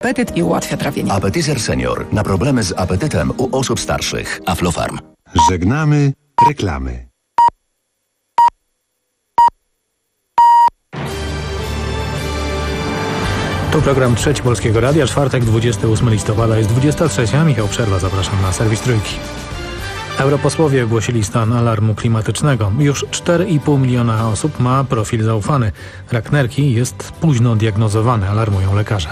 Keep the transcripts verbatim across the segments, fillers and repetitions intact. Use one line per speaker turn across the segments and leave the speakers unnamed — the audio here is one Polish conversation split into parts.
apetyt i ułatwia trawienie.
Appetizer Senior. Na problemy z apetytem u osób starszych. Aflofarm.
Żegnamy reklamy.
Tu program Trzeci Polskiego Radia, czwartek, dwudziestego ósmego listopada, jest dwudziesta trzecia. Michał Przerwa, zapraszam na serwis Trójki. Europosłowie ogłosili stan alarmu klimatycznego. Już cztery i pół miliona osób ma profil zaufany. Rak nerki jest późno diagnozowany, alarmują lekarze.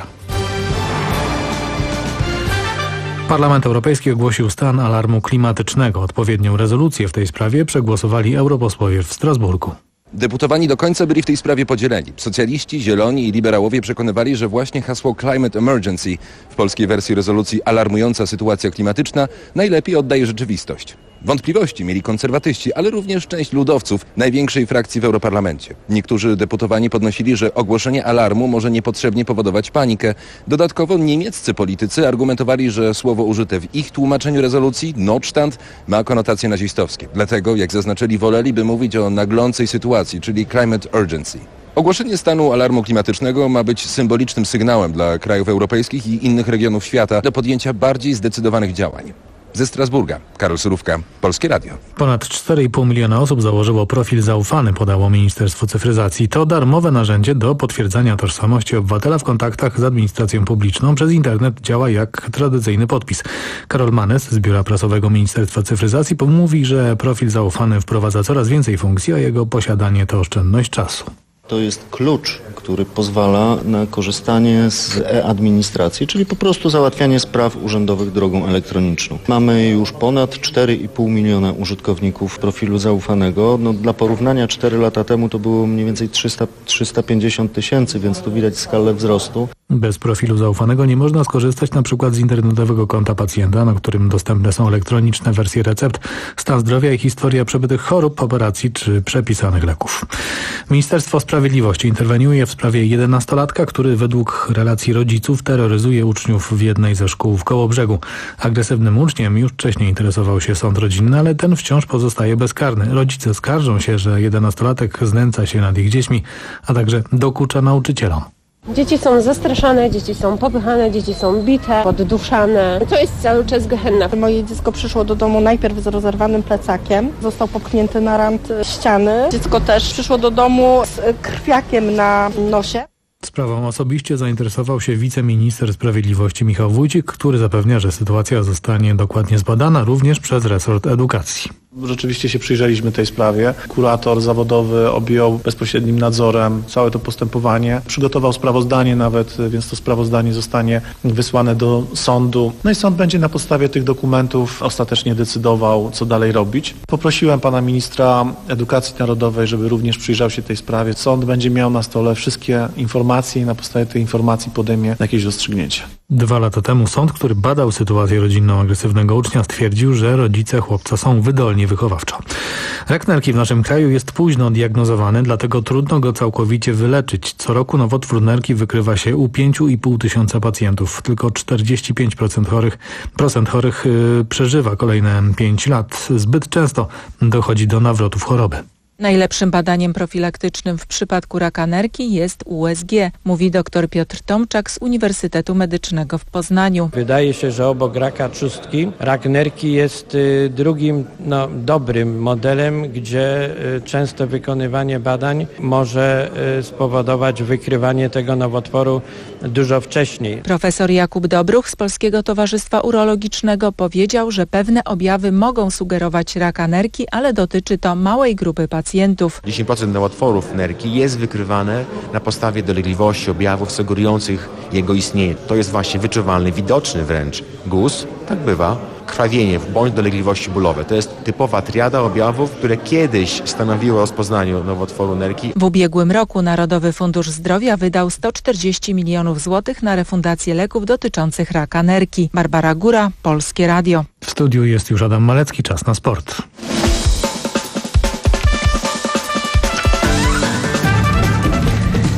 Parlament Europejski ogłosił stan alarmu klimatycznego. Odpowiednią rezolucję w tej sprawie przegłosowali europosłowie w Strasburgu.
Deputowani do końca byli w tej sprawie podzieleni. Socjaliści, zieloni i liberałowie przekonywali, że właśnie hasło Climate Emergency w polskiej wersji rezolucji alarmująca sytuacja klimatyczna najlepiej oddaje rzeczywistość. Wątpliwości mieli konserwatyści, ale również część ludowców, największej frakcji w Europarlamencie. Niektórzy deputowani podnosili, że ogłoszenie alarmu może niepotrzebnie powodować panikę. Dodatkowo niemieccy politycy argumentowali, że słowo użyte w ich tłumaczeniu rezolucji, Notstand, ma konotacje nazistowskie. Dlatego, jak zaznaczyli, woleliby mówić o naglącej sytuacji, czyli Climate Urgency. Ogłoszenie stanu alarmu klimatycznego ma być symbolicznym sygnałem dla krajów europejskich i innych regionów świata do podjęcia bardziej zdecydowanych działań. Ze Strasburga, Karol Surówka, Polskie Radio.
Ponad cztery i pół miliona osób założyło profil zaufany, podało Ministerstwo Cyfryzacji. To darmowe narzędzie do potwierdzania tożsamości obywatela w kontaktach z administracją publiczną. Przez internet działa jak tradycyjny podpis. Karol Manes z Biura Prasowego Ministerstwa Cyfryzacji mówi, że profil zaufany wprowadza coraz więcej funkcji, a jego posiadanie to oszczędność czasu.
To jest klucz, który pozwala na korzystanie z e-administracji, czyli po prostu załatwianie spraw urzędowych drogą elektroniczną. Mamy już ponad cztery i pół miliona użytkowników profilu zaufanego. No, dla porównania cztery lata temu to było mniej więcej trzysta, trzysta pięćdziesiąt tysięcy, więc tu widać skalę wzrostu. Bez profilu zaufanego nie można skorzystać na przykład z internetowego konta pacjenta, na którym dostępne są elektroniczne wersje recept, stan zdrowia i historia przebytych chorób, operacji czy przepisanych leków. Ministerstwo Sprawiedliwości interweniuje w sprawie jedenastolatka, który według relacji rodziców terroryzuje uczniów w jednej ze szkół w Kołobrzegu. Agresywnym uczniem już wcześniej interesował się sąd rodzinny, ale ten wciąż pozostaje bezkarny. Rodzice skarżą się, że jedenastolatek znęca się nad ich dziećmi, a także dokucza nauczycielom.
Dzieci są zastraszane, dzieci są popychane, dzieci są bite, podduszane. To jest cały czas gehenna.
Moje dziecko przyszło do domu najpierw z rozerwanym plecakiem, został popchnięty na rant ściany. Dziecko też przyszło do domu z krwiakiem na nosie.
Sprawą osobiście zainteresował się wiceminister sprawiedliwości Michał Wójcik, który zapewnia, że sytuacja zostanie dokładnie zbadana również przez resort edukacji.
Rzeczywiście się przyjrzeliśmy tej sprawie. Kurator zawodowy objął bezpośrednim nadzorem całe to postępowanie. Przygotował sprawozdanie nawet, więc to sprawozdanie zostanie wysłane do sądu. No i sąd będzie na podstawie tych dokumentów ostatecznie decydował, co dalej robić. Poprosiłem pana ministra edukacji narodowej, żeby również przyjrzał się tej sprawie. Sąd będzie miał na stole wszystkie informacje i na podstawie tej informacji podejmie jakieś rozstrzygnięcie.
Dwa lata temu sąd, który badał sytuację rodzinną agresywnego ucznia, stwierdził, że rodzice chłopca są wydolni wychowawczo. Rak nerki w naszym kraju jest późno diagnozowany, dlatego trudno go całkowicie wyleczyć. Co roku nowotwór nerki wykrywa się u pięć i pół tysiąca pacjentów. Tylko czterdzieści pięć procent chorych, procent chorych yy, przeżywa kolejne pięć lat. Zbyt często dochodzi do nawrotów choroby.
Najlepszym badaniem profilaktycznym w przypadku raka nerki jest U S G, mówi dr Piotr Tomczak z Uniwersytetu Medycznego w Poznaniu.
Wydaje się, że obok raka trzustki, rak nerki jest y, drugim no, dobrym modelem, gdzie y, często wykonywanie badań może y, spowodować wykrywanie tego nowotworu dużo wcześniej.
Profesor Jakub Dobruch z Polskiego Towarzystwa Urologicznego powiedział, że pewne objawy mogą sugerować raka nerki, ale dotyczy to małej grupy pacjentów.
dziesięć procent nowotworów nerki jest wykrywane na podstawie dolegliwości, objawów sugerujących jego istnienie. To jest właśnie wyczuwalny, widoczny wręcz guz, tak bywa, krwawienie bądź dolegliwości bólowe. To jest typowa triada objawów, które kiedyś stanowiły o rozpoznaniu nowotworu nerki.
W ubiegłym roku Narodowy Fundusz Zdrowia wydał sto czterdzieści milionów złotych na refundację leków dotyczących raka nerki. Barbara Góra, Polskie Radio.
W studiu jest już Adam Malecki, czas na sport.
W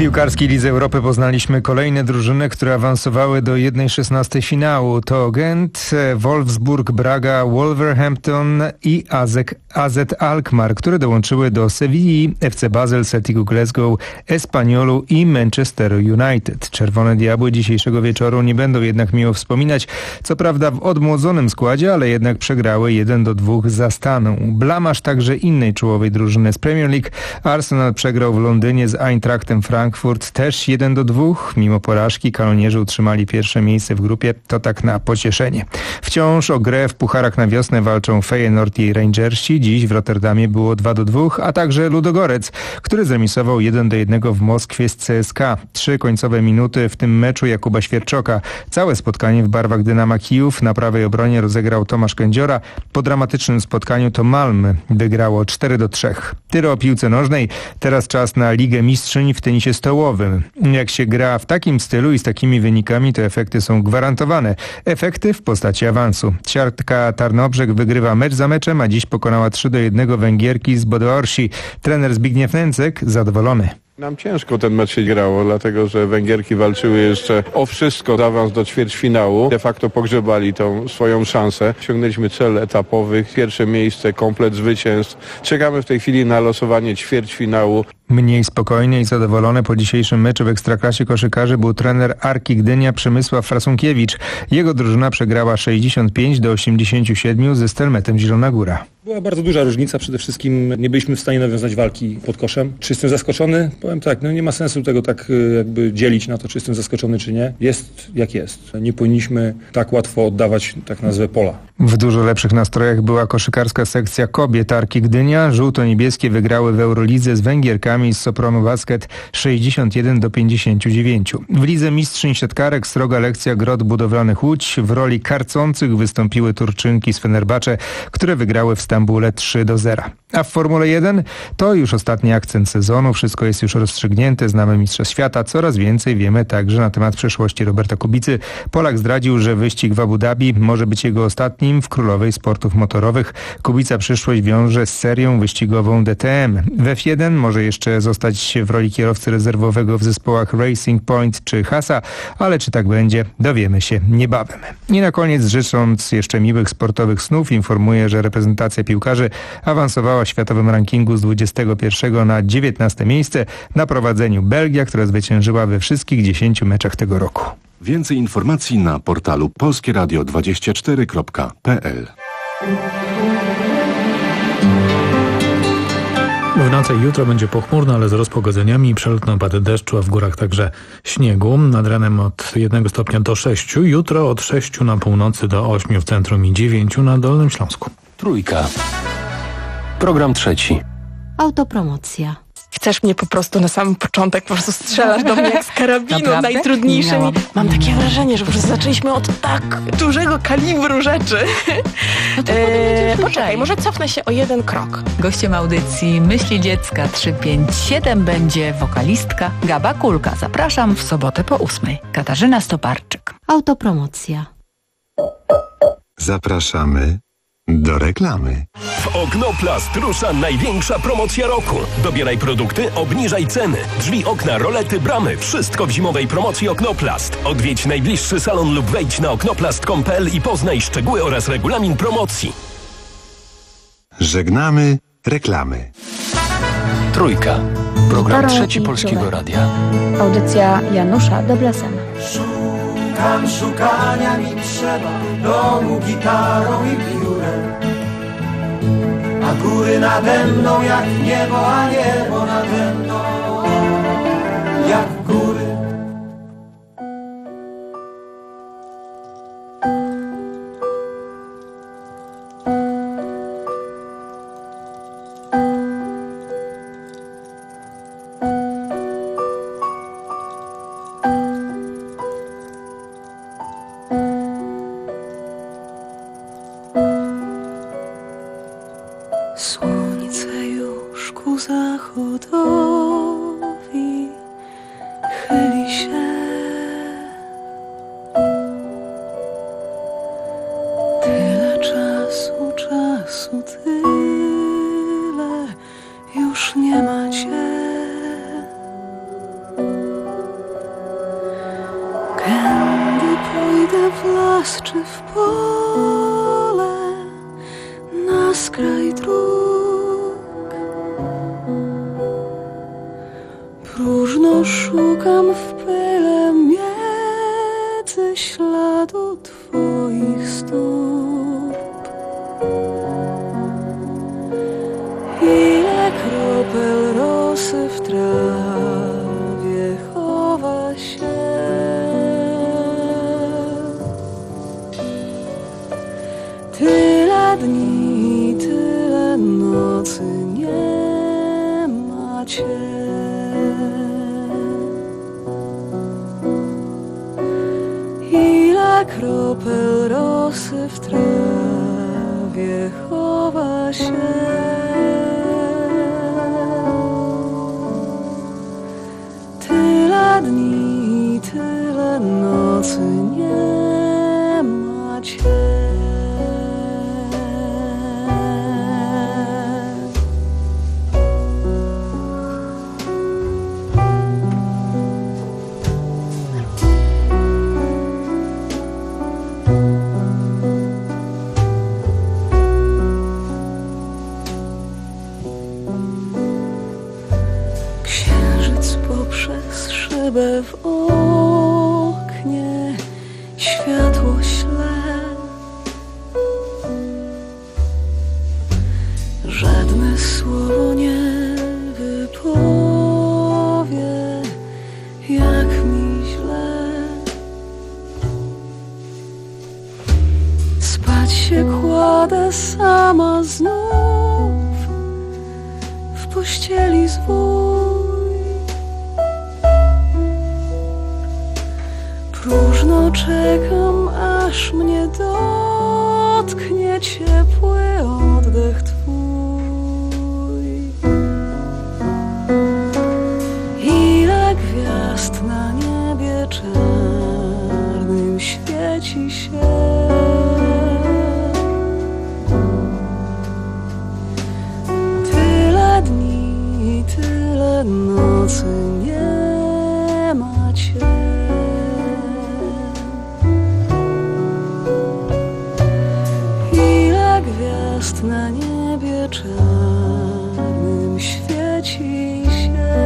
piłkarskiej Lidze Europy poznaliśmy kolejne drużyny, które awansowały do jednej szesnastej finału. To Gent, Wolfsburg, Braga, Wolverhampton i A Z Alkmaar, które dołączyły do Sewilli, F C Basel, Celticu Glasgow, Espanyolu i Manchester United. Czerwone Diabły dzisiejszego wieczoru nie będą jednak miło wspominać. Co prawda w odmłodzonym składzie, ale jednak przegrały jeden do dwóch za Staną. Blamaż także innej czołowej drużyny z Premier League. Arsenal przegrał w Londynie z Eintrachtem Frankfurt też jeden do dwóch. Mimo porażki kanonierzy utrzymali pierwsze miejsce w grupie. To tak na pocieszenie. Wciąż o grę w pucharach na wiosnę walczą Feyenoord i Rangersi. Dziś w Rotterdamie było dwa do dwóch, a także Ludogorec, który zremisował jeden do jednego w Moskwie z C S K A. Trzy końcowe minuty w tym meczu Jakuba Świerczoka. Całe spotkanie w barwach Dynama Kijów na prawej obronie rozegrał Tomasz Kędziora. Po dramatycznym spotkaniu to Malmö wygrało cztery do trzech. Tyle o piłce nożnej. Teraz czas na Ligę Mistrzyń w tenisie stołowym. Jak się gra w takim stylu i z takimi wynikami, to efekty są gwarantowane. Efekty w postaci awansu. Siatka Tarnobrzeg wygrywa mecz za meczem, a dziś pokonała trzy do jednego Węgierki z Bodeorsi. Trener Zbigniew Nęcek zadowolony.
Nam ciężko ten mecz się grało, dlatego że Węgierki walczyły jeszcze o wszystko, awans do ćwierćfinału. De facto pogrzebali tą swoją szansę. Osiągnęliśmy cel etapowy, pierwsze miejsce, komplet zwycięstw. Czekamy w tej chwili na losowanie ćwierćfinału.
Mniej spokojny i zadowolony po dzisiejszym meczu w Ekstraklasie koszykarzy był trener Arki Gdynia Przemysław Frasunkiewicz. Jego drużyna przegrała sześćdziesiąt pięć do osiemdziesięciu siedmiu ze Stelmetem Zielona Góra.
Była bardzo duża różnica, przede wszystkim nie byliśmy w stanie nawiązać walki pod koszem. Czy jestem zaskoczony? Powiem tak, no nie ma sensu tego tak jakby dzielić na to, czy jestem zaskoczony, czy nie. Jest jak jest. Nie powinniśmy tak łatwo oddawać, tak nazwę, pola.
W dużo lepszych nastrojach była koszykarska sekcja kobiet Arki Gdynia. Żółto-niebieskie wygrały w Eurolidze z Węgierkami z Sopronu Basket sześćdziesiąt jeden do pięćdziesięciu dziewięciu. W Lidze Mistrzyń Siatkarek sroga lekcja Grot Budowlanych Łódź. W roli karcących wystąpiły Turczynki z Fenerbahce, które wygrały w Stambule trzy do zera. A w Formule jeden to już ostatni akcent sezonu. Wszystko jest już rozstrzygnięte. Znamy mistrza świata. Coraz więcej wiemy także na temat przyszłości Roberta Kubicy. Polak zdradził, że wyścig w Abu Dhabi może być jego ostatnim w królowej sportów motorowych. Kubica przyszłość wiąże z serią wyścigową D T M. W F jeden może jeszcze zostać w roli kierowcy rezerwowego w zespołach Racing Point czy Hasa, ale czy tak będzie, dowiemy się niebawem. I na koniec, życząc jeszcze miłych sportowych snów, informuję, że reprezentacja piłkarzy awansowała w światowym rankingu z dwudziestego pierwszego na dziewiętnaste miejsce. Na prowadzeniu Belgia, która zwyciężyła we wszystkich dziesięciu meczach tego roku.
Więcej informacji na portalu polskie radio dwadzieścia cztery kropka p l.
W nocy jutro będzie pochmurno, ale z rozpogodzeniami i przelotne opady deszczu, a w górach także śniegu. Nad ranem od jednego stopnia do sześciu. Jutro od sześciu na północy do ośmiu w centrum i dziewięciu na Dolnym Śląsku.
Trójka. Program trzeci.
Autopromocja.
Chcesz mnie po prostu na samym początek, po prostu strzelasz do mnie jak z karabinu,
Naprawdę?
najtrudniejszymi.
Miałam.
Mam takie wrażenie, że po prostu zaczęliśmy od tak dużego kalibru rzeczy.
No to
eee, poczekaj, może cofnę się o jeden krok.
Gościem audycji Myśli Dziecka trzysta pięćdziesiąt siedem będzie wokalistka Gaba Kulka. Zapraszam w sobotę po ósmej. Katarzyna Stoparczyk. Autopromocja.
Zapraszamy do reklamy.
W Oknoplast rusza największa promocja roku. Dobieraj produkty, obniżaj ceny. Drzwi, okna, rolety, bramy. Wszystko w zimowej promocji Oknoplast. Odwiedź najbliższy salon lub wejdź na oknoplast kropka com kropka p l i poznaj szczegóły oraz regulamin promocji.
Żegnamy reklamy.
Trójka. Program trzeci Polskiego Radia.
Audycja Janusza Deblesena.
Szukam, szukania mi trzeba, domu gitarą i piórem. A góry nade mną jak niebo, a niebo nade mną jak góry.
Słońce już ku zachodowi w las czy w pole, na skraj dróg. Próżno szukam w pyle między śladu twoich stóp. Ile kropel rosy w trawie chowa się. Tyle dni, tyle nocy nie macie. Ile kropel rosy w trawie chowa się. Tyle dni, tyle nocy nie macie. W oknie światło śle. Żadne słowo nie wypowie, jak mi źle. Spać się kładę sama znów w pościeli zwój. Próżno czekam, aż mnie dotknie ciepły oddech twój. Ile gwiazd na niebie czarnym świeci się. Tyle dni, tyle nocy nie macie. Na niebie czarnym świeci się.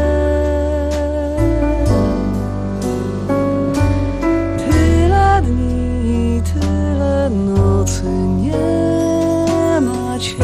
Tyle dni, tyle nocy nie macie.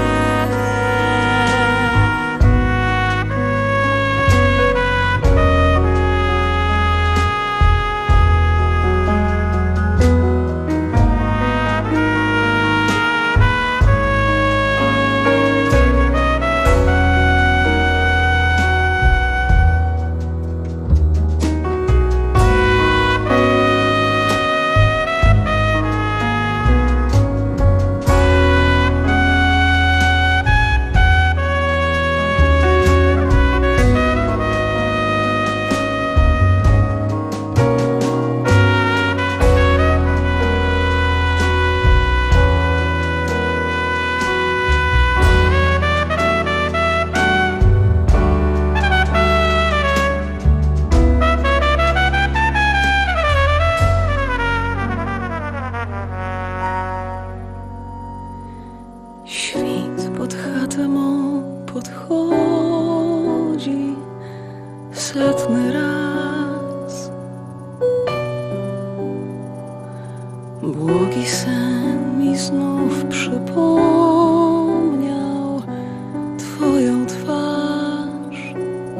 setny raz. Błogi sen mi znów przypomniał Twoją twarz.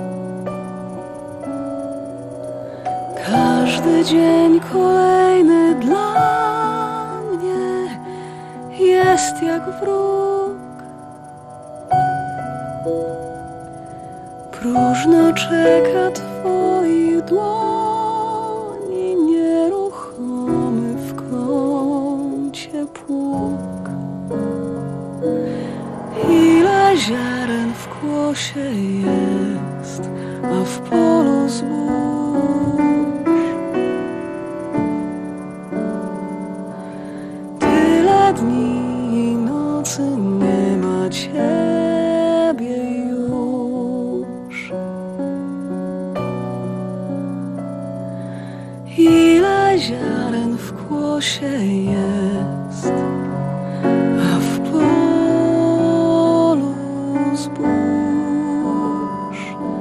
Każdy dzień kolejny dla mnie jest jak wróg. Próżno czeka Twoich dłoni, nieruchomy w kącie pług. Ile ziaren w kłosie jest, a w polu zbóż. Tyle dni i nocy nie ma Ciebie już. Ile ziaren w kłosie jest, a w polu zbóż.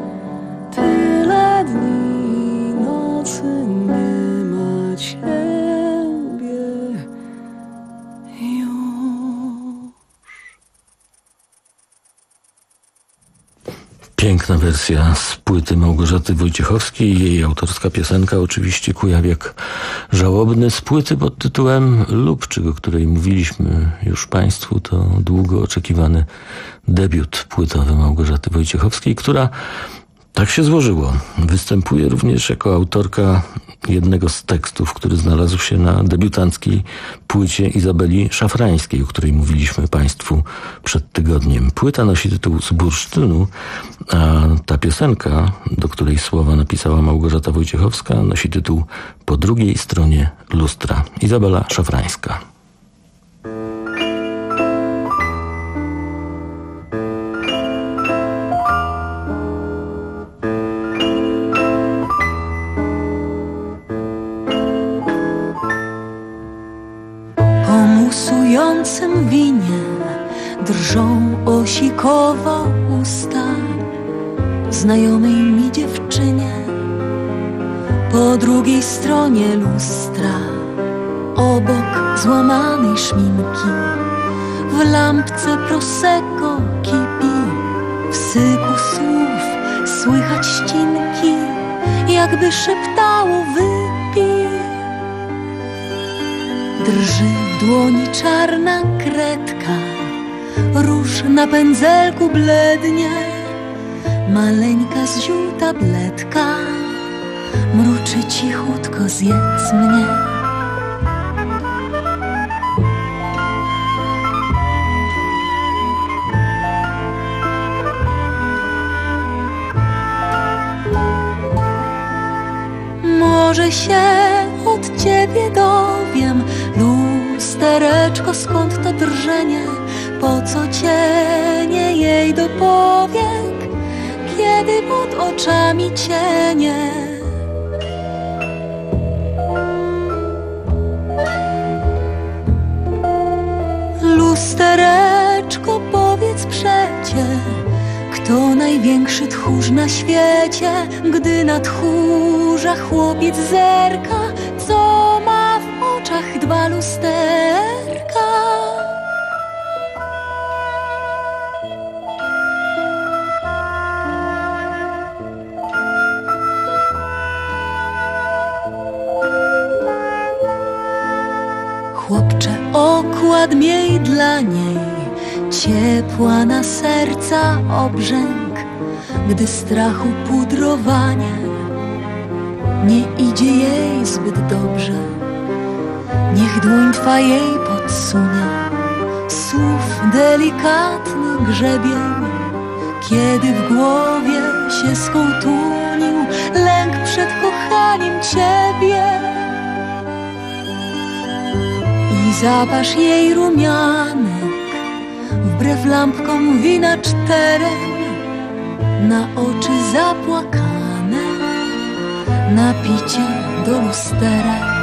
Tyle dni i nocy nie ma ciebie już.
Piękna wersja z płyty Małgorzaty Wojciechowskiej. Jej autorska piosenka oczywiście Kujawiak żałobny z płyty pod tytułem Lubczyk, o której mówiliśmy już Państwu. To długo oczekiwany debiut płytowy Małgorzaty Wojciechowskiej, która, tak się złożyło, występuje również jako autorka jednego z tekstów, który znalazł się na debiutanckiej płycie Izabeli Szafrańskiej, o której mówiliśmy Państwu przed tygodniem. Płyta nosi tytuł Z bursztynu, a ta piosenka, do której słowa napisała Małgorzata Wojciechowska, nosi tytuł Po drugiej stronie lustra. Izabela Szafrańska.
Musującym winie drżą osikowo usta znajomej mi dziewczynie po drugiej stronie lustra, obok złamanej szminki, w lampce prosecco kipi, w syku słów słychać ścinki, jakby szeptało wypij. Drży w dłoni czarna kredka, róż na pędzelku blednie, maleńka z ziół tabletka mruczy cichutko, zjedz mnie. Może się od ciebie dowiem, lustereczko, skąd to drżenie, po co cienie jej do powiek, kiedy pod oczami cienie. Lustereczko, powiedz przecie, kto największy tchórz na świecie, gdy na tchórza chłopiec zerka, co ma w oczach dwa lusterka. Chłopcze, okład miej dla niej, ciepła na serca obrzęk, gdy strachu pudrowanie nie idzie jej zbyt dobrze. Niech dłoń twa jej podsunie słów delikatny grzebień, kiedy w głowie się skołtunił lęk przed kochaniem ciebie. I zapasz jej rumianek, wbrew lampkom wina czterem, na oczy zapłakane, na picie do lusterek.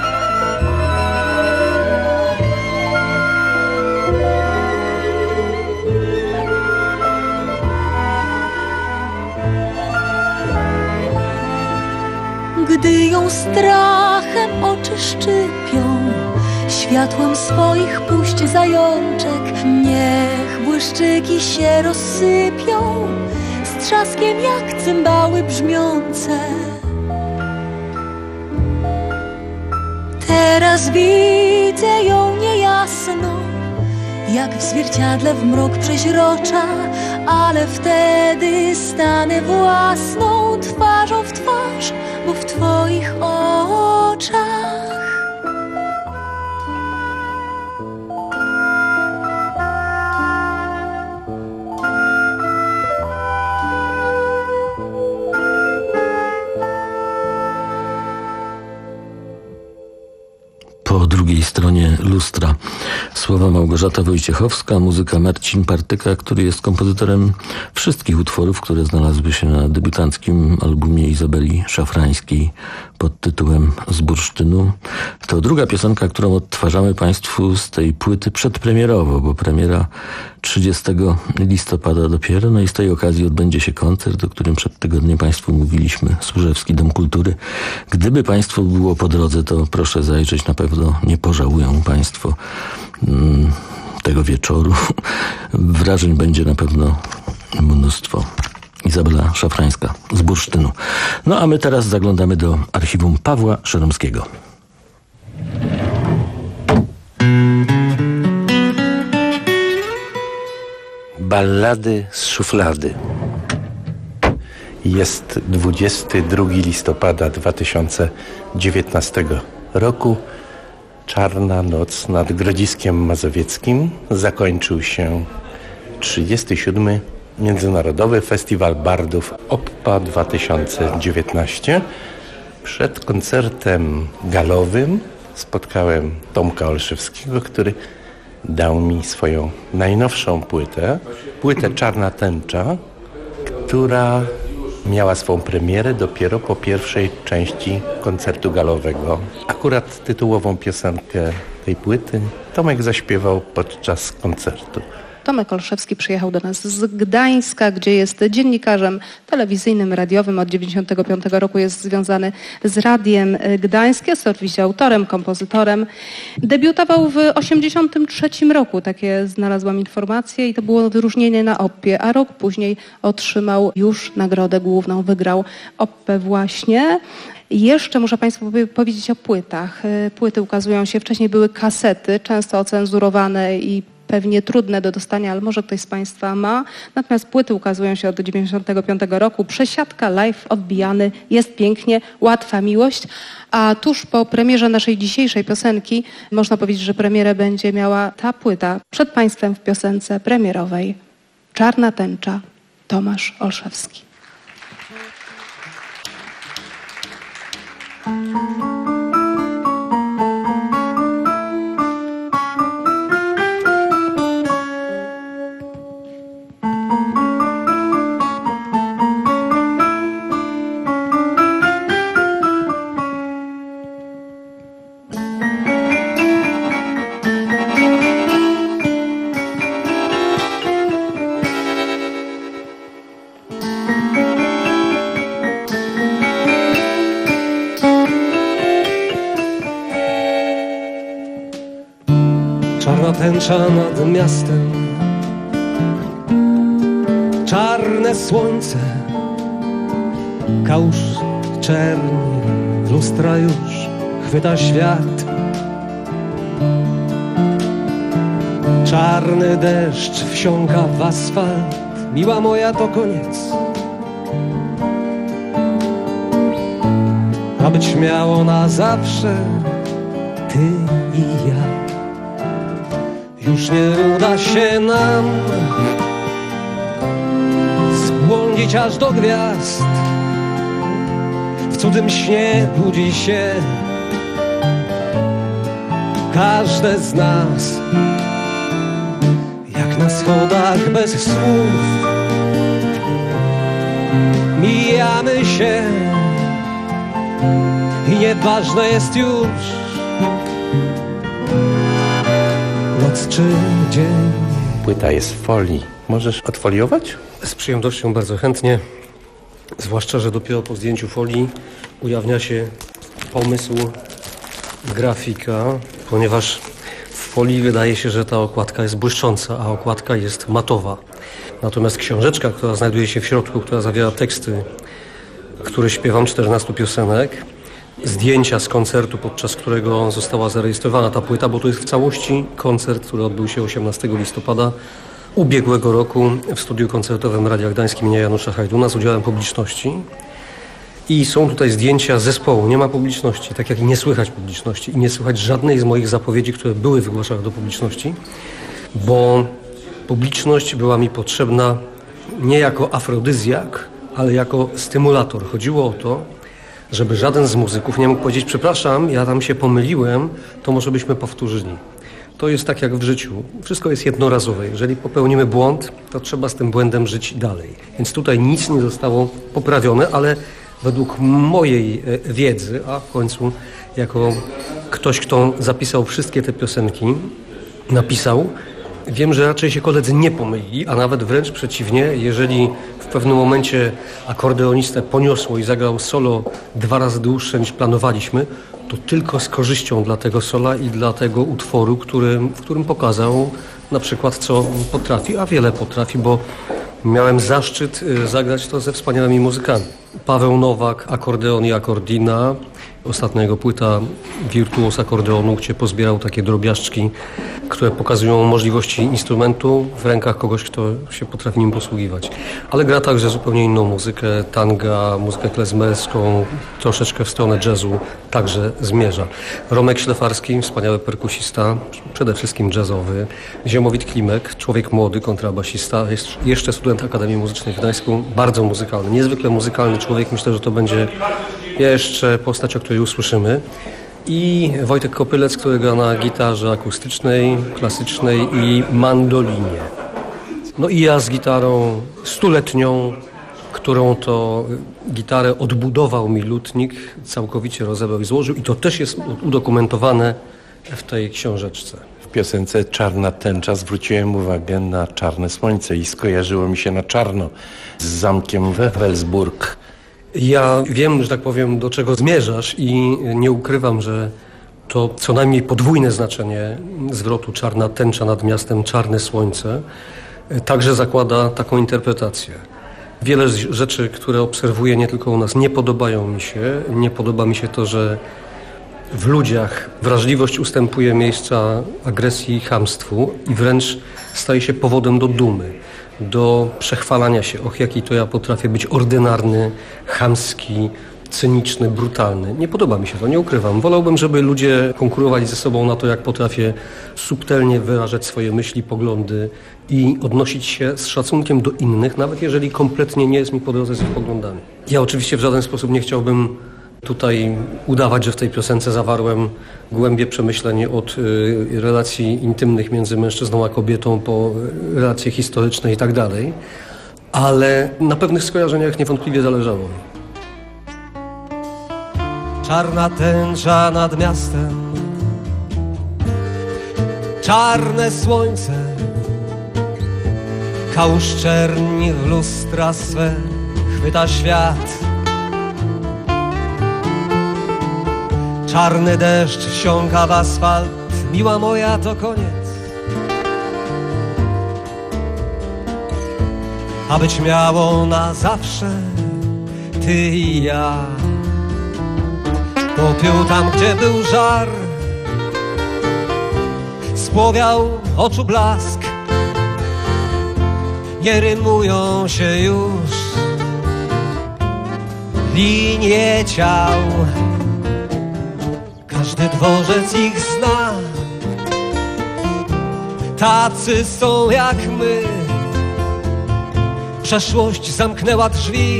Gdy ją strachem oczy szczypią, światłem swoich puść zajączek, niech błyszczyki się rozsypią z trzaskiem jak cymbały brzmiące. Teraz widzę ją niejasno, jak w zwierciadle w mrok przeźrocza, ale wtedy stanę własną twarzą w twarz, bo w twoich oczach
po drugiej stronie lustra. Słowa Małgorzata Wojciechowska, muzyka Marcin Partyka, który jest kompozytorem wszystkich utworów, które znalazły się na debiutanckim albumie Izabeli Szafrańskiej pod tytułem Z bursztynu. To druga piosenka, którą odtwarzamy Państwu z tej płyty przedpremierowo, bo premiera trzydziestego listopada dopiero. No i z tej okazji odbędzie się koncert, o którym przed tygodniem Państwu mówiliśmy, Służewski Dom Kultury. Gdyby Państwu było po drodze, to proszę zajrzeć, na pewno nie pożałują Państwo mm, tego wieczoru. Wrażeń będzie na pewno mnóstwo. Izabela Szafrańska z bursztynu. No a my teraz zaglądamy do archiwum Pawła Szeromskiego.
Ballady z szuflady. Jest dwudziestego drugiego listopada dwa tysiące dziewiętnastego roku. Czarna noc nad Grodziskiem Mazowieckim. Zakończył się trzydziesty siódmy Międzynarodowy Festiwal Bardów OPPA dwa tysiące dziewiętnaście. Przed koncertem galowym spotkałem Tomka Olszewskiego, który dał mi swoją najnowszą płytę, płytę Czarna Tęcza, która miała swą premierę dopiero po pierwszej części koncertu galowego. Akurat tytułową piosenkę tej płyty Tomek zaśpiewał podczas koncertu.
Tomek Olszewski przyjechał do nas z Gdańska, gdzie jest dziennikarzem telewizyjnym, radiowym. Od dziewięćdziesiątego piątego roku jest związany z Radiem Gdańskie. Jest oczywiście autorem, kompozytorem. Debiutował w osiemdziesiątym trzecim roku, takie znalazłam informacje, i to było wyróżnienie na Oppie, a rok później otrzymał już nagrodę główną, wygrał Oppę właśnie. Jeszcze muszę Państwu powiedzieć o płytach. Płyty ukazują się, wcześniej były kasety, często ocenzurowane i pewnie trudne do dostania, ale może ktoś z Państwa ma. Natomiast płyty ukazują się od dziewięćdziesiątego piątego roku. Przesiadka, live odbijany, jest pięknie, łatwa miłość. A tuż po premierze naszej dzisiejszej piosenki można powiedzieć, że premierę będzie miała ta płyta. Przed Państwem w piosence premierowej Czarna Tęcza, Tomasz Olszewski.
Tęcza nad miastem, czarne słońce, kałuż czerni, lustra już chwyta świat. Czarny deszcz wsiąka w asfalt, miła moja, to koniec. Ma być miało na zawsze ty i ja. Już nie uda się nam zbłądzić aż do gwiazd. W cudzym śnie budzi się każde z nas, jak na schodach bez słów. Mijamy się i nieważne jest już noc czy dzień.
Płyta jest w folii. Możesz odfoliować?
Z przyjemnością, bardzo chętnie. Zwłaszcza, że dopiero po zdjęciu folii ujawnia się pomysł, grafika, ponieważ w folii wydaje się, że ta okładka jest błyszcząca, a okładka jest matowa. Natomiast książeczka, która znajduje się w środku, która zawiera teksty, które śpiewam, czternastu piosenek, zdjęcia z koncertu, podczas którego została zarejestrowana ta płyta, bo to jest w całości koncert, który odbył się osiemnastego listopada ubiegłego roku w studiu koncertowym Radia Gdańskim imienia Janusza Hajduna z udziałem publiczności. I są tutaj zdjęcia zespołu. Nie ma publiczności, tak jak i nie słychać publiczności. I nie słychać żadnej z moich zapowiedzi, które były wygłaszane do publiczności, bo publiczność była mi potrzebna nie jako afrodyzjak, ale jako stymulator. Chodziło o to, żeby żaden z muzyków nie mógł powiedzieć: przepraszam, ja tam się pomyliłem, to może byśmy powtórzyli. To jest tak jak w życiu. Wszystko jest jednorazowe. Jeżeli popełnimy błąd, to trzeba z tym błędem żyć dalej. Więc tutaj nic nie zostało poprawione, ale według mojej wiedzy, a w końcu jako ktoś, kto zapisał wszystkie te piosenki, napisał, wiem, że raczej się koledzy nie pomylili, a nawet wręcz przeciwnie, jeżeli w pewnym momencie akordeonistę poniosło i zagrał solo dwa razy dłuższe niż planowaliśmy, to tylko z korzyścią dla tego sola i dla tego utworu, który, w którym pokazał na przykład, co potrafi, a wiele potrafi, bo miałem zaszczyt zagrać to ze wspaniałymi muzykami. Paweł Nowak, akordeon i akordina. Ostatnia jego płyta Wirtuos akordeonu, gdzie pozbierał takie drobiażdżki, które pokazują możliwości instrumentu w rękach kogoś, kto się potrafi nim posługiwać. Ale gra także zupełnie inną muzykę, tanga, muzykę klezmerską, troszeczkę w stronę jazzu także zmierza. Romek Ślefarski, wspaniały perkusista, przede wszystkim jazzowy. Ziemowit Klimek, człowiek młody, kontrabasista, jest jeszcze student Akademii Muzycznej w Gdańsku, bardzo muzykalny, niezwykle muzykalny człowiek. Myślę, że to będzie jeszcze postać, o której usłyszymy. I Wojtek Kopylec, który gra na gitarze akustycznej, klasycznej i mandolinie. No i ja z gitarą stuletnią, którą to gitarę odbudował mi lutnik, całkowicie rozebrał i złożył. I to też jest udokumentowane w tej książeczce.
W piosence Czarna tęcza zwróciłem uwagę na czarne słońce i skojarzyło mi się na czarno z zamkiem Wewelsburg.
Ja wiem, że tak powiem, do czego zmierzasz i nie ukrywam, że to co najmniej podwójne znaczenie zwrotu czarna tęcza nad miastem, czarne słońce także zakłada taką interpretację. Wiele rzeczy, które obserwuję nie tylko u nas, nie podobają mi się. Nie podoba mi się to, że w ludziach wrażliwość ustępuje miejsca agresji i chamstwu i wręcz staje się powodem do dumy, do przechwalania się. Och, jaki to ja potrafię być ordynarny, chamski, cyniczny, brutalny. Nie podoba mi się to, nie ukrywam. Wolałbym, żeby ludzie konkurowali ze sobą na to, jak potrafię subtelnie wyrażać swoje myśli, poglądy i odnosić się z szacunkiem do innych, nawet jeżeli kompletnie nie jest mi po drodze z ich poglądami. Ja oczywiście w żaden sposób nie chciałbym tutaj udawać, że w tej piosence zawarłem głębie przemyśleń od y, relacji intymnych między mężczyzną a kobietą po relacje historyczne i tak dalej, ale na pewnych skojarzeniach niewątpliwie zależało mi.
Czarna tęcza nad miastem, czarne słońce, kałuż czerni w lustra swe chwyta świat. Czarny deszcz wsiąka w asfalt, miła moja, to koniec. A być miało na zawsze ty i ja. Popiół tam, gdzie był żar, spłowiał oczu blask. Nie rymują się już linie ciał. Każdy dworzec ich zna, tacy są jak my. Przeszłość zamknęła drzwi,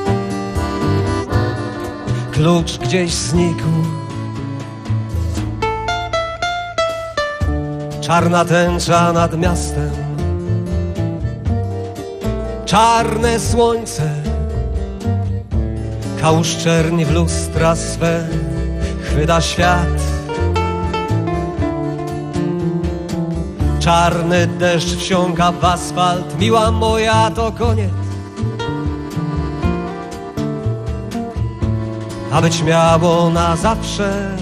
klucz gdzieś znikł. Czarna tęcza nad miastem, czarne słońce, kałuż czerni w lustra swe chwyta świat. Czarny deszcz wsiąka w asfalt, miła moja, to koniec. A być miało na zawsze.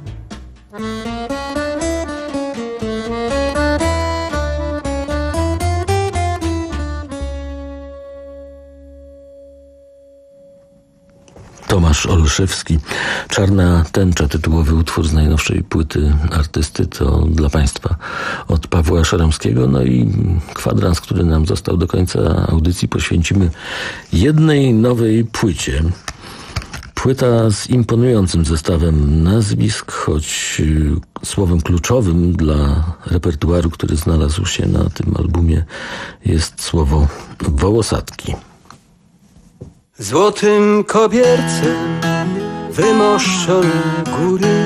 Tomasz Olszewski. Czarna tęcza, tytułowy utwór z najnowszej płyty artysty, to dla Państwa od Pawła Szaramskiego. No i kwadrans, który nam został do końca audycji, poświęcimy jednej nowej płycie. Płyta z imponującym zestawem nazwisk, choć słowem kluczowym dla repertuaru, który znalazł się na tym albumie, jest słowo wołosatki.
Złotym kobiercem
wymoszczone góry.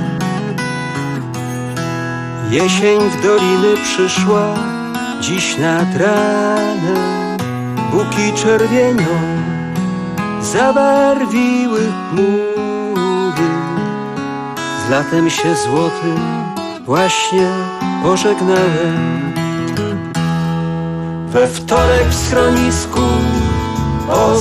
Jesień w doliny przyszła dziś nad ranem. Buki czerwienią zabarwiły chmury. Z latem się złotym właśnie pożegnałem. We wtorek w schronisku o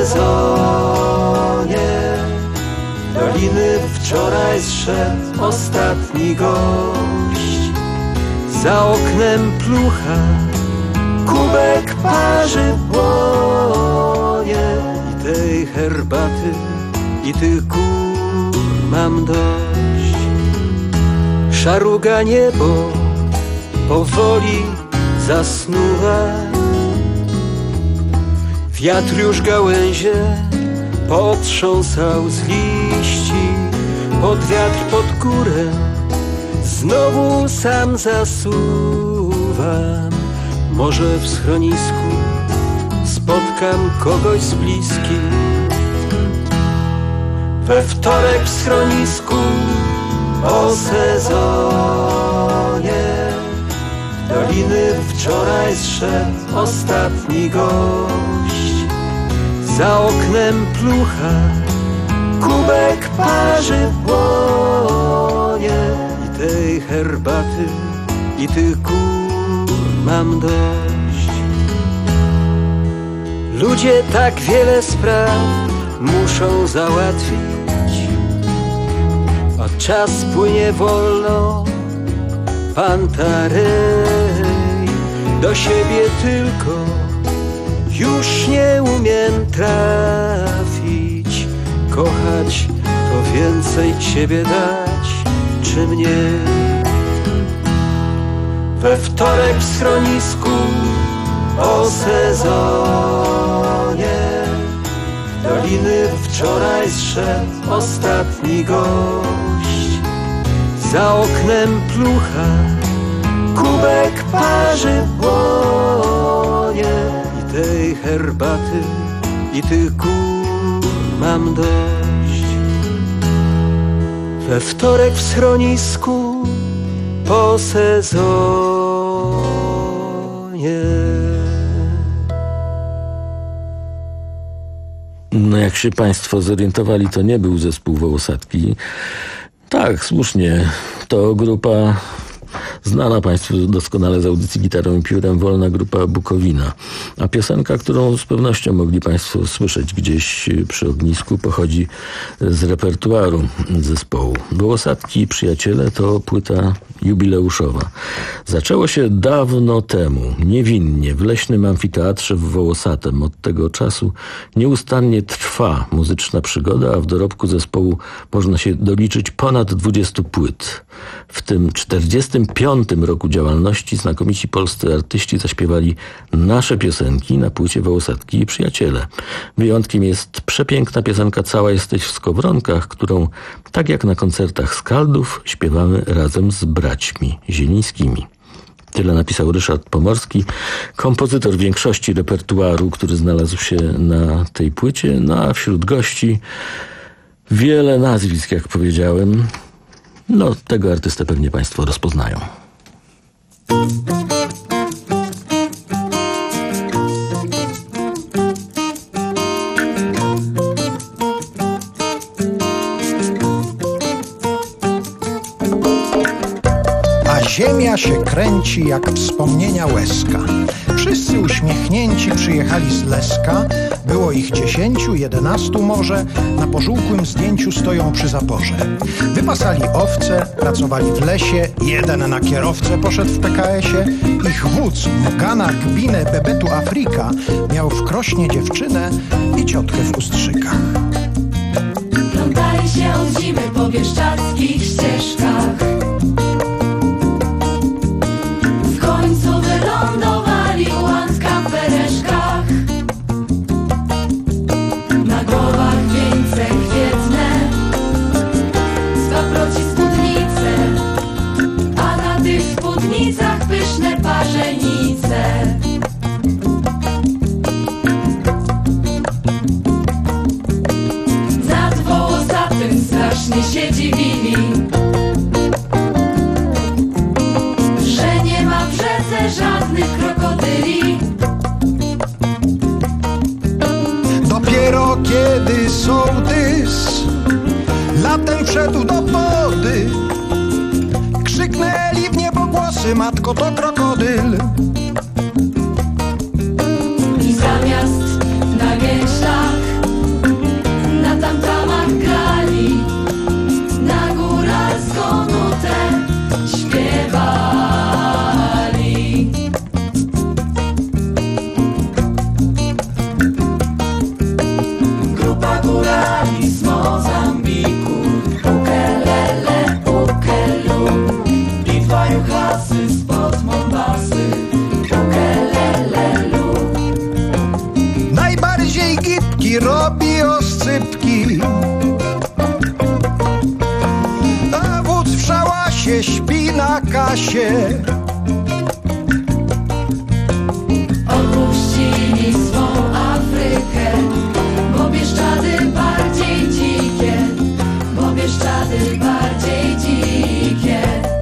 sezonie doliny wczoraj zszedł ostatni gość. Za oknem plucha, kubek parzy płonie. I tej herbaty, i tych gór mam dość. Szaruga niebo powoli zasnuwa. Wiatr już gałęzie potrząsał z liści. Pod wiatr, pod górę znowu sam zasuwam. Może w schronisku spotkam kogoś z bliskich. We wtorek w schronisku o sezonie doliny wczoraj zszedł ostatni gość. Za oknem plucha, kubek parzy płonie. I tej herbaty, i tych gór mam dość. Ludzie tak wiele spraw muszą załatwić, a czas płynie wolno. Pantarej do siebie tylko już nie umiem trafić. Kochać to więcej ciebie dać, czy mnie? We wtorek w schronisku o sezonie doliny wczoraj zszedł ostatni gość. Za oknem plucha, kubek parzy płonie. I tej herbaty, i tych gór mam dość. We wtorek w schronisku po sezonie.
No jak się państwo zorientowali, to nie był zespół Wołosatki. Tak, słusznie. To grupa znana państwu doskonale z audycji Gitarą i Piórem, Wolna Grupa Bukowina. A piosenka, którą z pewnością mogli państwo słyszeć gdzieś przy ognisku, pochodzi z repertuaru zespołu. Wołosatki i Przyjaciele to płyta jubileuszowa. Zaczęło się dawno temu, niewinnie, w leśnym amfiteatrze w Wołosatem. Od tego czasu nieustannie trwa muzyczna przygoda, a w dorobku zespołu można się doliczyć ponad dwudziestu płyt. W tym czterdziestym piątym roku działalności znakomici polscy artyści zaśpiewali nasze piosenki na płycie Wołosatki i Przyjaciele. Wyjątkiem jest przepiękna piosenka Cała jesteś w skowronkach, którą, tak jak na koncertach Skaldów, śpiewamy razem z braćmi zielińskimi. Tyle napisał Ryszard Pomorski, kompozytor większości repertuaru, który znalazł się na tej płycie, no a wśród gości wiele nazwisk, jak powiedziałem. No, tego artystę pewnie państwo rozpoznają.
Ziemia się kręci jak wspomnienia łezka. Wszyscy uśmiechnięci przyjechali z Leska. Było ich dziesięciu, jedenastu może. Na pożółkłym zdjęciu stoją przy zaporze. Wypasali owce, pracowali w lesie. Jeden na kierowcę poszedł w P K esie. Ich wódz, Mgana, Gbinę, Bebetu Afryka, miał w Krośnie dziewczynę i ciotkę w Ustrzykach.
Plątali się od zimy po bieszczadzkich ścieżkach. W końcu wylądowali u Łącka w Pereszkach. Na głowach wieńce kwietne, z paproci spódnice, a na tych spódnicach pyszne parzenice. Nad Wołosatym
ten wszedł do wody. Krzyknęli w niebo głosy, matko to krokodyl.
I zamiast na gęślach, na tamtamach grali, na góralską nutę śpiewali. Grupa górali z Mozambiku, ukelele, ukelu, i dwa juchasy spod Mombasy, ukelelelu.
Najbardziej gipki robi oscypki, a wódz w szałasie śpi na kasie.
Opuścili swą Afrykę, bo Bieszczady bardziej dzikie, bo Bieszczady bardziej dzikie.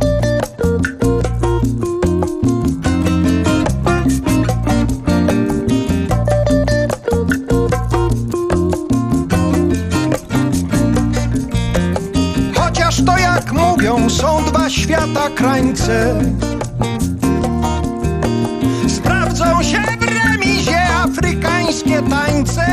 Chociaż to jak mówią, są dwa świata krańce. Sprawdzą się w remizie afrykańskie tańce.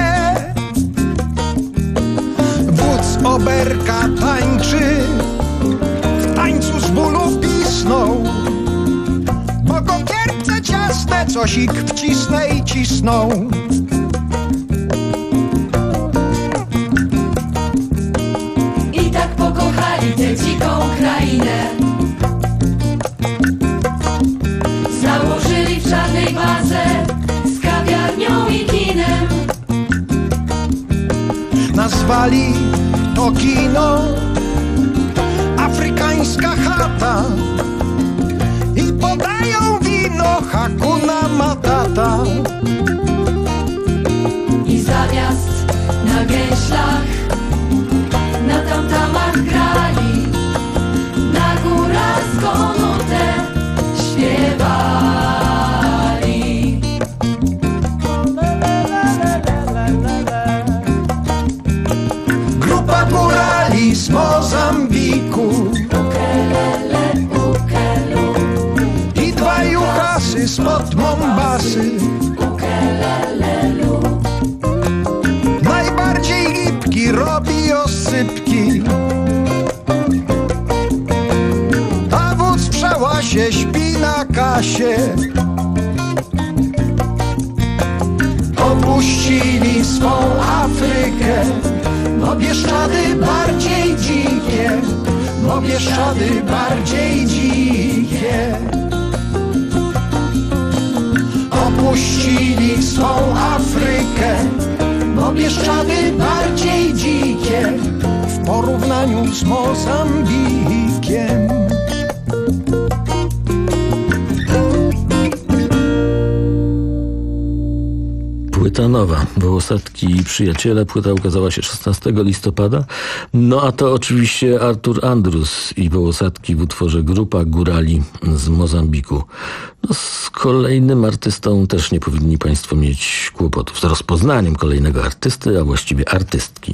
Wódz oberka tańczy, w tańcu z bólu pisnął, bo go kierpce ciasne coś ich wcisnę i cisną.
I tak pokochali tę dziką krainę. Założyli w czarnej bazę z kawiarnią i kinem.
Nazwali to kino afrykańska chata i podają wino Hakuna Matata.
I zamiast na gęślach, na tamtamach grali, na góralską nutę śpiewali.
Grupa górali z Mozambiku,
ukelele, ukelu,
i dwa juchasy spod Mombasy,
ukelelelu.
najbardziej gipki robi oscypki, a wódz w szałasie śpi na kasie. Opuścili swą Afrykę, bo Bieszczady bardziej dzikie, bo Bieszczady bardziej dzikie. Opuścili swą Afrykę, bo Bieszczady bardziej dzikie w porównaniu z Mozambikiem.
Płyta nowa, Wołosadki i przyjaciele. Płyta ukazała się szesnastego listopada. No a to oczywiście Artur Andrus i Wołosadki w utworze Grupa Górali z Mozambiku. No, z kolejnym artystą też nie powinni Państwo mieć kłopotów. Z rozpoznaniem kolejnego artysty, a właściwie artystki.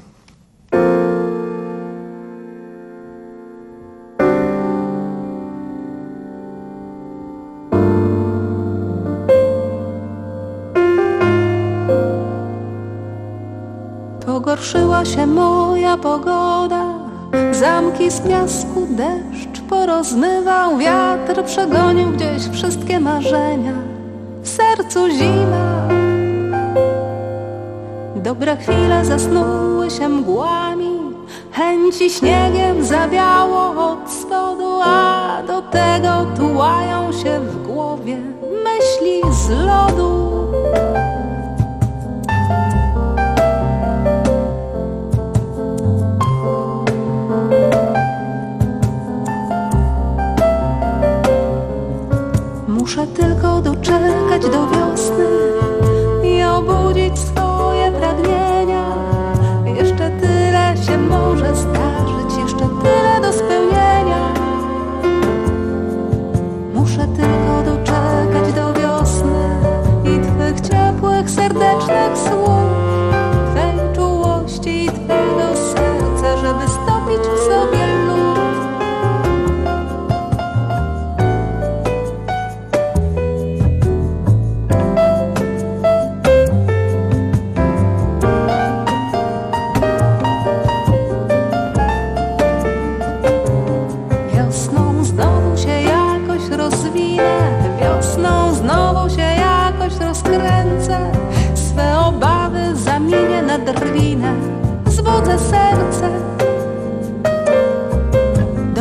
Pogorszyła się moja pogoda, zamki z piasku deszcz porozmywał, wiatr przegonił gdzieś wszystkie marzenia, w sercu zima. Dobre chwile zasnuły się mgłami, chęci śniegiem zawiało od spodu, a do tego tułają się w głowie myśli z lodu. Muszę tylko doczekać do wiosny i obudzić swoje pragnienia. Jeszcze tyle się może zdarzyć, jeszcze tyle do spełnienia. Muszę tylko doczekać do wiosny i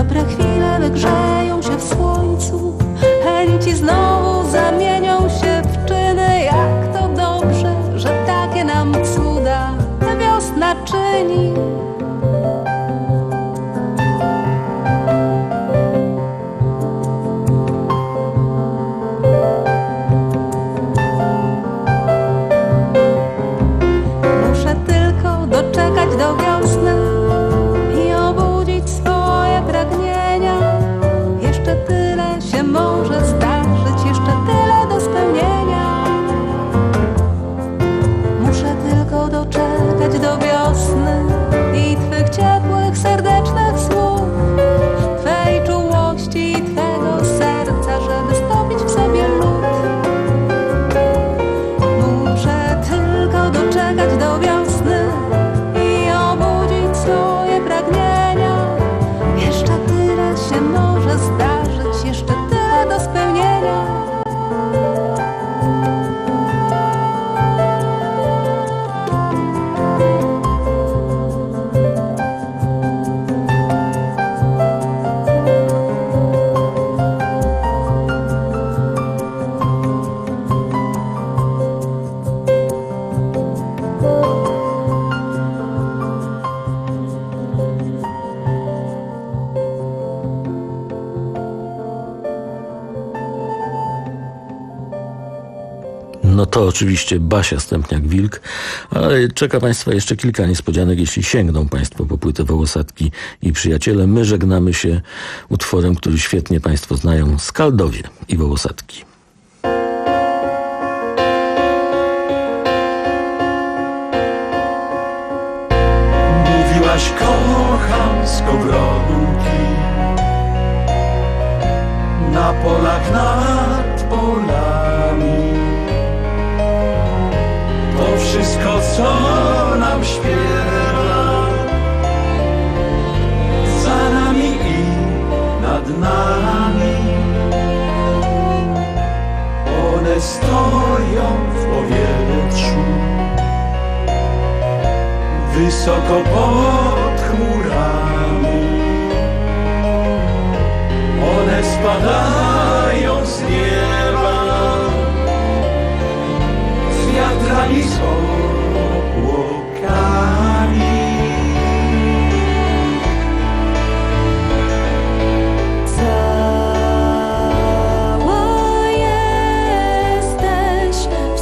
Dobre chwile wygrzeją się w słońcu, chęci znowu zamienią się w czyny. Jak to dobrze, że takie nam cuda wiosna czyni. Muszę tylko doczekać do wiosny i obudzić swoje pragnienia. Jeszcze tyle się może zdarzyć, jeszcze tyle do spełnienia. Muszę tylko doczekać do wiosny i Twych ciepłych, serdecznych słów, Twej czułości i Twego serca, żeby stopić w sobie lód. Muszę tylko doczekać do wiosny i obudzić swoje pragnienia. Jeszcze tyle się może zdarzyć, jeszcze tyle do spełnienia.
No to oczywiście Basia Stępniak-Wilk, ale czeka Państwa jeszcze kilka niespodzianek, jeśli sięgną Państwo po płytę Wołosatki i Przyjaciele. My żegnamy się utworem, który świetnie Państwo znają, Skaldowie i Wołosatki.
Mówiłaś kocham skowronki na polach nad polami. To wszystko, co nam śpiewa, za nami i nad nami. One stoją w powietrzu, wysoko pod chmurami. One spadają z nieba, z wiatrami, z obłokami.
Cała jesteś w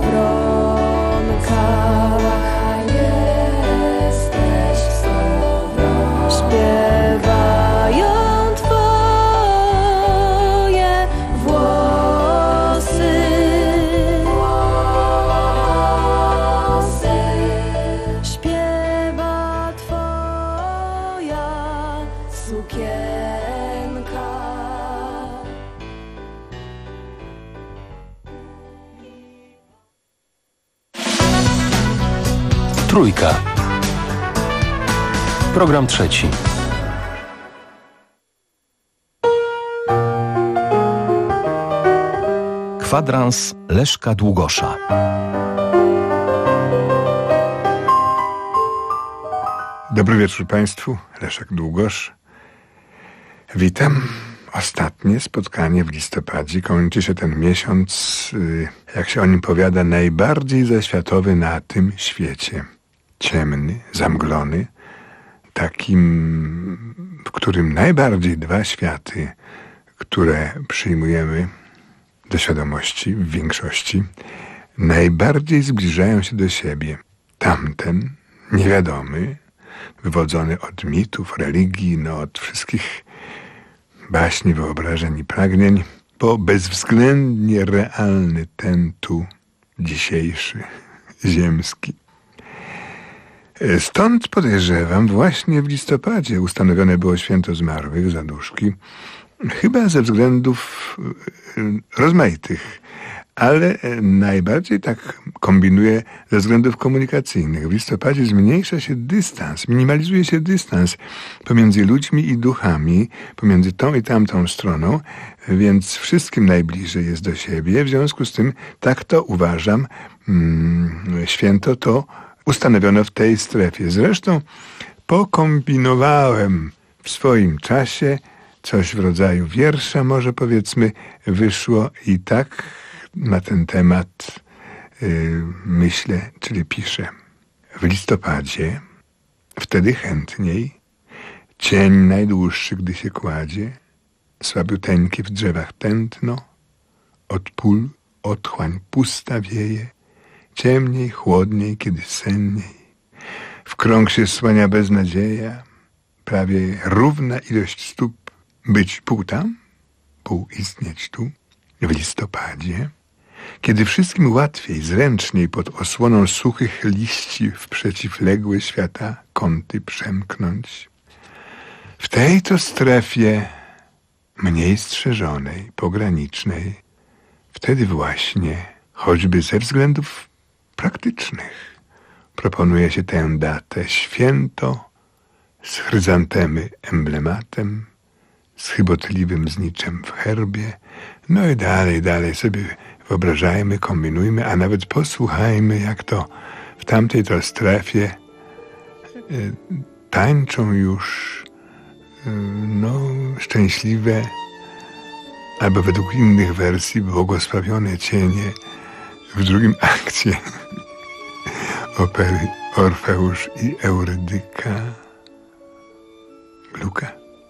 skowronkach, jesteś w skowronkach. Śpiewają Twoje włosy, włosy. Śpiewa Twoja sukienka.
Trójka. Program trzeci.
Kwadrans Leszka Długosza.
Dobry wieczór Państwu, Leszek Długosz. Witam. Ostatnie spotkanie w listopadzie. Kończy się ten miesiąc, jak się o nim powiada, najbardziej zaświatowy na tym świecie. Ciemny, zamglony, takim, w którym najbardziej dwa światy, które przyjmujemy do świadomości w większości, najbardziej zbliżają się do siebie. Tamten, niewiadomy, wywodzony od mitów, religii, no od wszystkich baśni, wyobrażeń i pragnień, bo bezwzględnie realny ten tu dzisiejszy, ziemski. Stąd podejrzewam, właśnie w listopadzie ustanowione było święto zmarłych, zaduszki, chyba ze względów rozmaitych, ale najbardziej tak kombinuję ze względów komunikacyjnych. W listopadzie zmniejsza się dystans, minimalizuje się dystans pomiędzy ludźmi i duchami, pomiędzy tą i tamtą stroną, więc wszystkim najbliżej jest do siebie. W związku z tym, tak to uważam, święto to ustanowiono w tej strefie. Zresztą pokombinowałem w swoim czasie coś w rodzaju wiersza, może powiedzmy, wyszło i tak na ten temat yy, myślę, czyli piszę. W listopadzie, wtedy chętniej, cień najdłuższy, gdy się kładzie, słabiuteńkie w drzewach tętno, od pól otchłań pusta wieje, ciemniej, chłodniej, kiedy senniej. W krąg się słania beznadzieja, prawie równa ilość stóp, być pół tam, pół istnieć tu, w listopadzie, kiedy wszystkim łatwiej, zręczniej pod osłoną suchych liści w przeciwległe świata kąty przemknąć. W tej to strefie mniej strzeżonej, pogranicznej, wtedy właśnie, choćby ze względów praktycznych, proponuje się tę datę, święto z chryzantemy emblematem, z chybotliwym zniczem w herbie, no i dalej, dalej sobie wyobrażajmy, kombinujmy, a nawet posłuchajmy, jak to w tamtej to strefie y, tańczą już y, no, szczęśliwe, albo według innych wersji błogosławione cienie w drugim akcie opery Orfeusz i Eurydyka Glucka.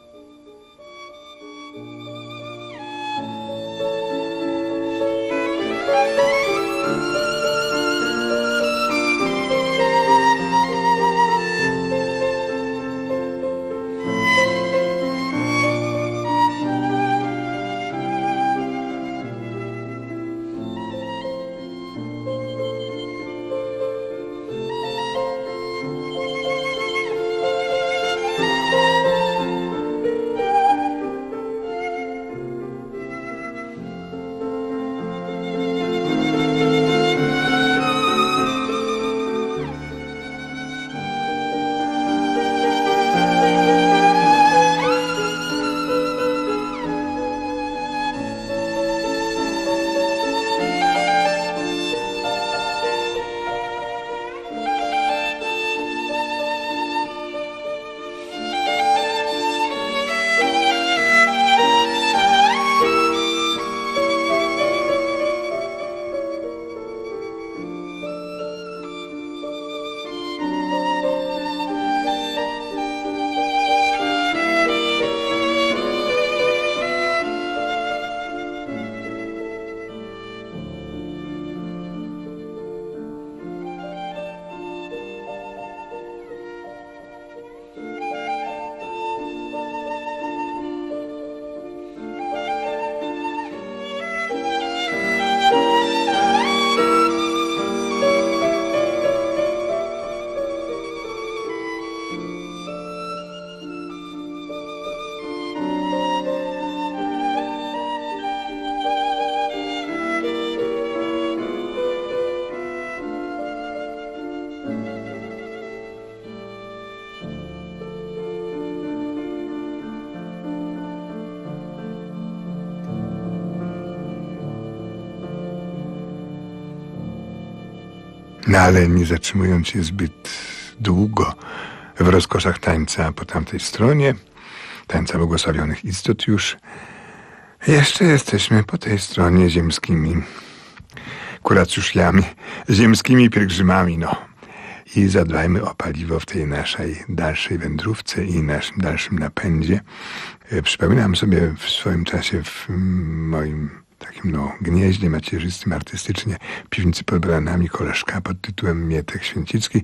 No ale nie zatrzymując się zbyt długo w rozkoszach tańca po tamtej stronie, tańca błogosławionych istot już, jeszcze jesteśmy po tej stronie ziemskimi kuracjuszami, ziemskimi pielgrzymami, no. I zadbajmy o paliwo w tej naszej dalszej wędrówce i naszym dalszym napędzie. Przypominam sobie w swoim czasie w moim takim no gnieździe macierzystym artystycznie piwnicy pod Branami koleżka pod tytułem Mietek Święcicki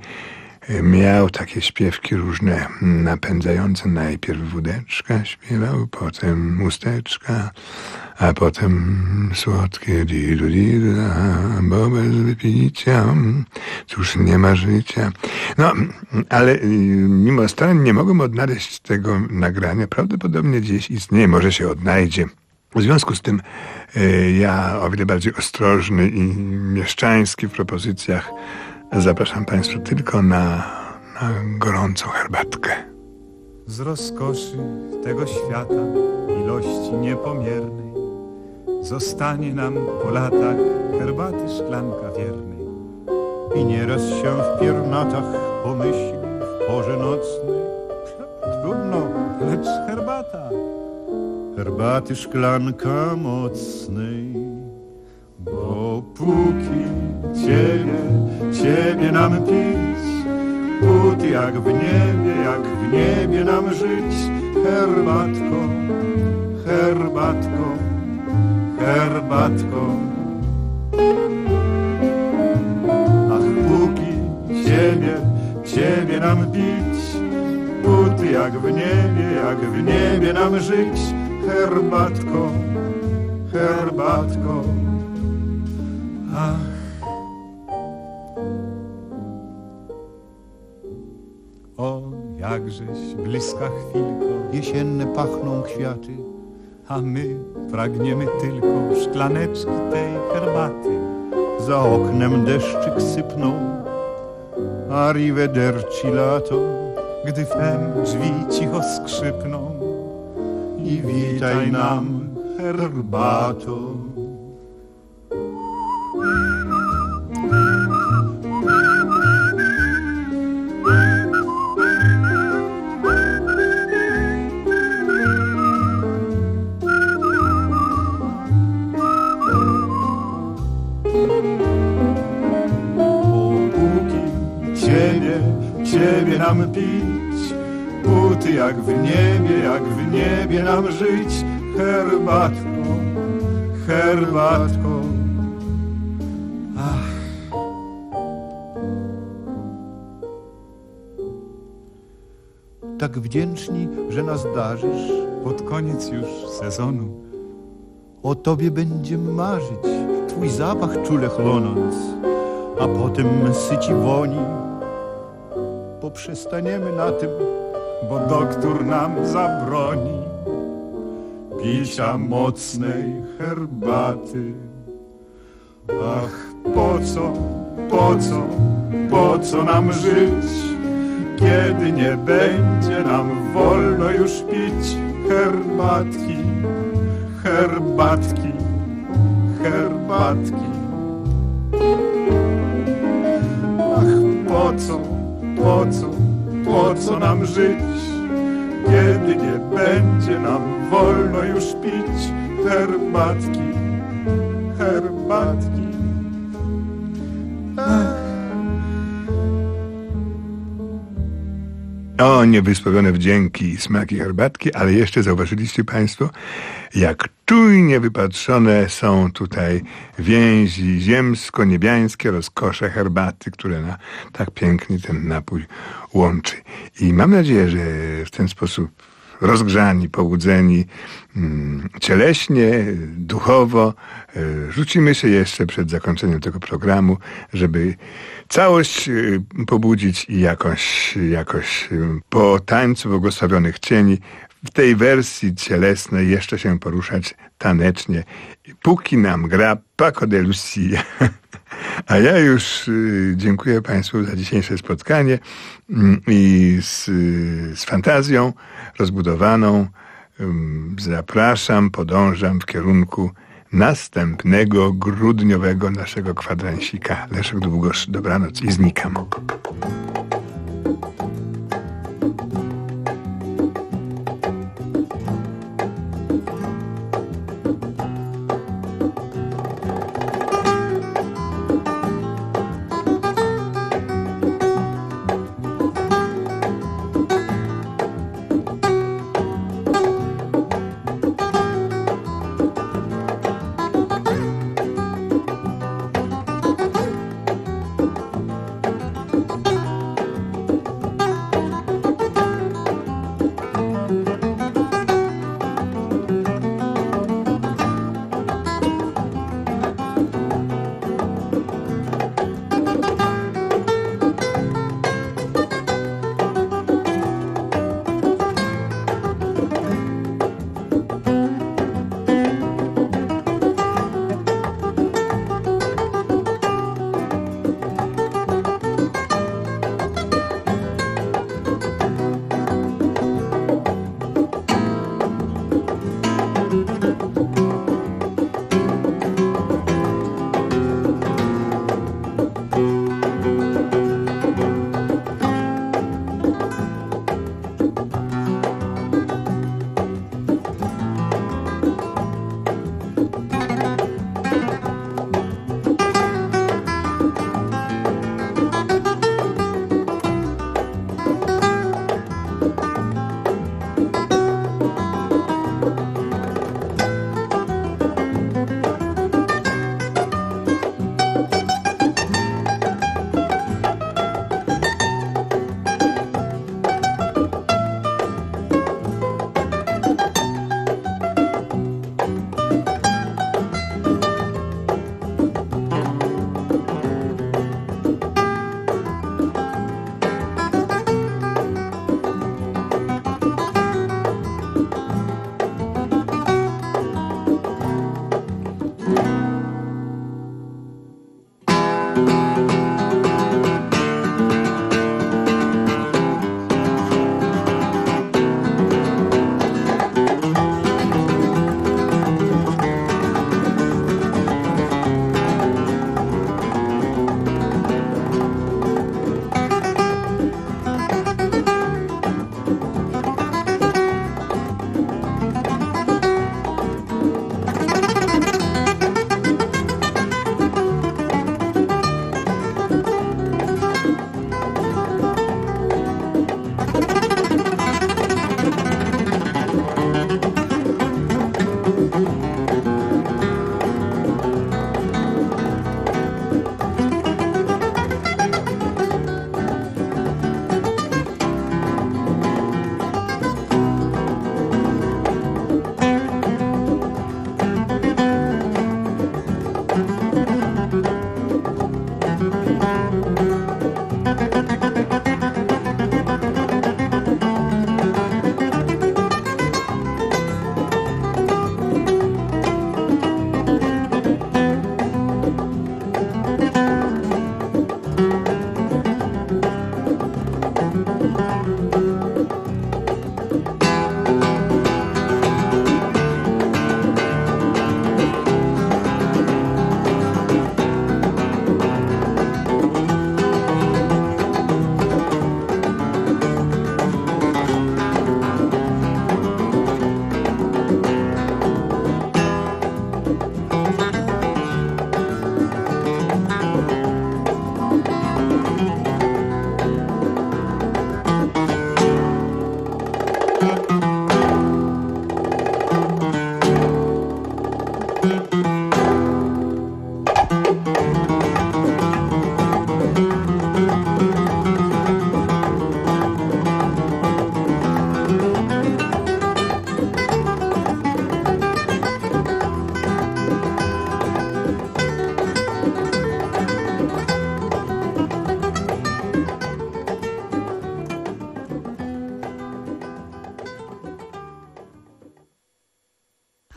miał takie śpiewki różne napędzające. Najpierw wódeczka śpiewał, potem usteczka, a potem słodkie didu didu, bo bez wypicia cóż nie ma życia. No, ale mimo starań nie mogłem odnaleźć tego nagrania. Prawdopodobnie gdzieś istnieje, może się odnajdzie. W związku z tym y, ja o wiele bardziej ostrożny i mieszczański w propozycjach zapraszam Państwa tylko na, na gorącą herbatkę.
Z rozkoszy tego świata ilości niepomiernej zostanie nam po latach herbaty szklanka wiernej. I nieraz się w piernatach pomyśli w porze nocnej. Trudno, lecz herbaty szklanka mocnej, bo póki ciebie, ciebie nam pić, póty jak w niebie, jak w niebie nam żyć, herbatko, herbatko, herbatko. Ach, póki ciebie, ciebie nam pić, póty jak w niebie, jak w niebie nam żyć, herbatko, herbatko. Ach. O, jakżeś bliska chwilko, jesienne pachną kwiaty, a my pragniemy tylko szklaneczki tej herbaty. Za oknem deszczyk sypnął, arrivederci lato, gdy wtem drzwi cicho skrzypną i witaj nam herbato. Ciebie nam pić, póty jak w niebie, jak w niebie nam żyć, herbatko, herbatko. Ach. Tak wdzięczni, że nas darzysz pod koniec już sezonu. O tobie będziemy marzyć, twój zapach czule chłonąc, a potem syci woni. Poprzestaniemy na tym, bo doktor nam zabroni picia mocnej herbaty. Ach, po co, po co, po co nam żyć, kiedy nie będzie nam wolno już pić herbatki, herbatki, herbatki. Ach, po co, po co, po co nam żyć, kiedy nie będzie nam wolno już pić herbatki, herbatki. Ach.
O, niewysłowione wdzięki i smaki herbatki, ale jeszcze zauważyliście państwo, jak czujnie wypatrzone są tutaj więzi ziemsko-niebiańskie, rozkosze herbaty, które na, tak pięknie ten napój łączy. I mam nadzieję, że w ten sposób rozgrzani, pobudzeni mm, cieleśnie, duchowo, y, rzucimy się jeszcze przed zakończeniem tego programu, żeby całość y, pobudzić i jakoś, jakoś y, po tańcu błogosławionych cieni w tej wersji cielesnej jeszcze się poruszać tanecznie, póki nam gra Paco de Lucia. A ja już y, dziękuję państwu za dzisiejsze spotkanie y, i z, y, z fantazją rozbudowaną y, zapraszam, podążam w kierunku następnego grudniowego naszego kwadransika. Leszek Długosz, dobranoc i znikam.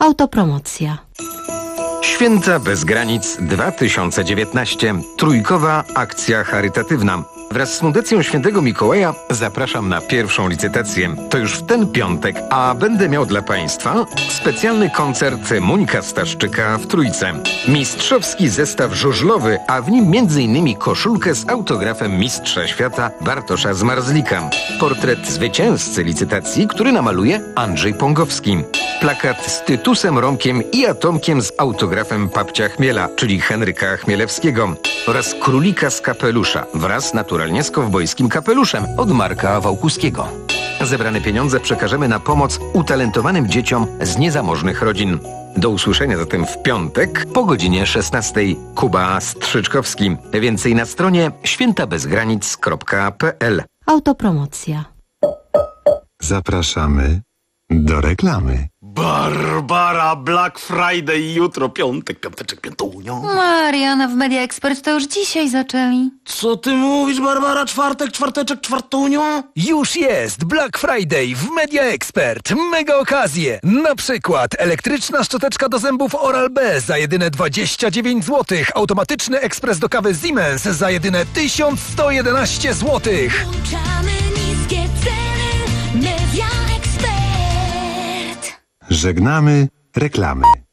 Autopromocja.
Święta bez granic dwa tysiące dziewiętnaście. Trójkowa akcja charytatywna. Wraz z Fundacją Świętego Mikołaja zapraszam na pierwszą licytację. To już w ten piątek, a będę miał dla Państwa specjalny koncert Monika Staszczyka w Trójce. Mistrzowski zestaw żużlowy, a w nim między innymi koszulkę z autografem mistrza świata Bartosza Zmarzlika. Portret zwycięzcy licytacji, który namaluje Andrzej Pongowski. Plakat z Tytusem Romkiem i Atomkiem z autografem papcia Chmiela, czyli Henryka Chmielewskiego. Oraz królika z kapelusza wraz naturalnie z kowbojskim kapeluszem od Marka Wałkuskiego. Zebrane pieniądze przekażemy na pomoc utalentowanym dzieciom z niezamożnych rodzin. Do usłyszenia zatem w piątek po godzinie szesnastej. Kuba Strzyczkowski. Więcej na stronie świętabezgranic kropka p l.
Autopromocja.
Zapraszamy do reklamy.
Barbara, Black Friday, jutro piątek, piąteczek, piątunio.
Mariana, w Media Expert to już dzisiaj zaczęli.
Co ty mówisz, Barbara? Czwartek, czwarteczek, czwartunio?
Już jest Black Friday w Media Expert. Mega okazje. Na przykład elektryczna szczoteczka do zębów Oral-B za jedyne dwadzieścia dziewięć złotych. Automatyczny ekspres do kawy Siemens za jedyne tysiąc sto jedenaście złotych.
Włączamy niskie ceny. Media Expert.
Żegnamy reklamy.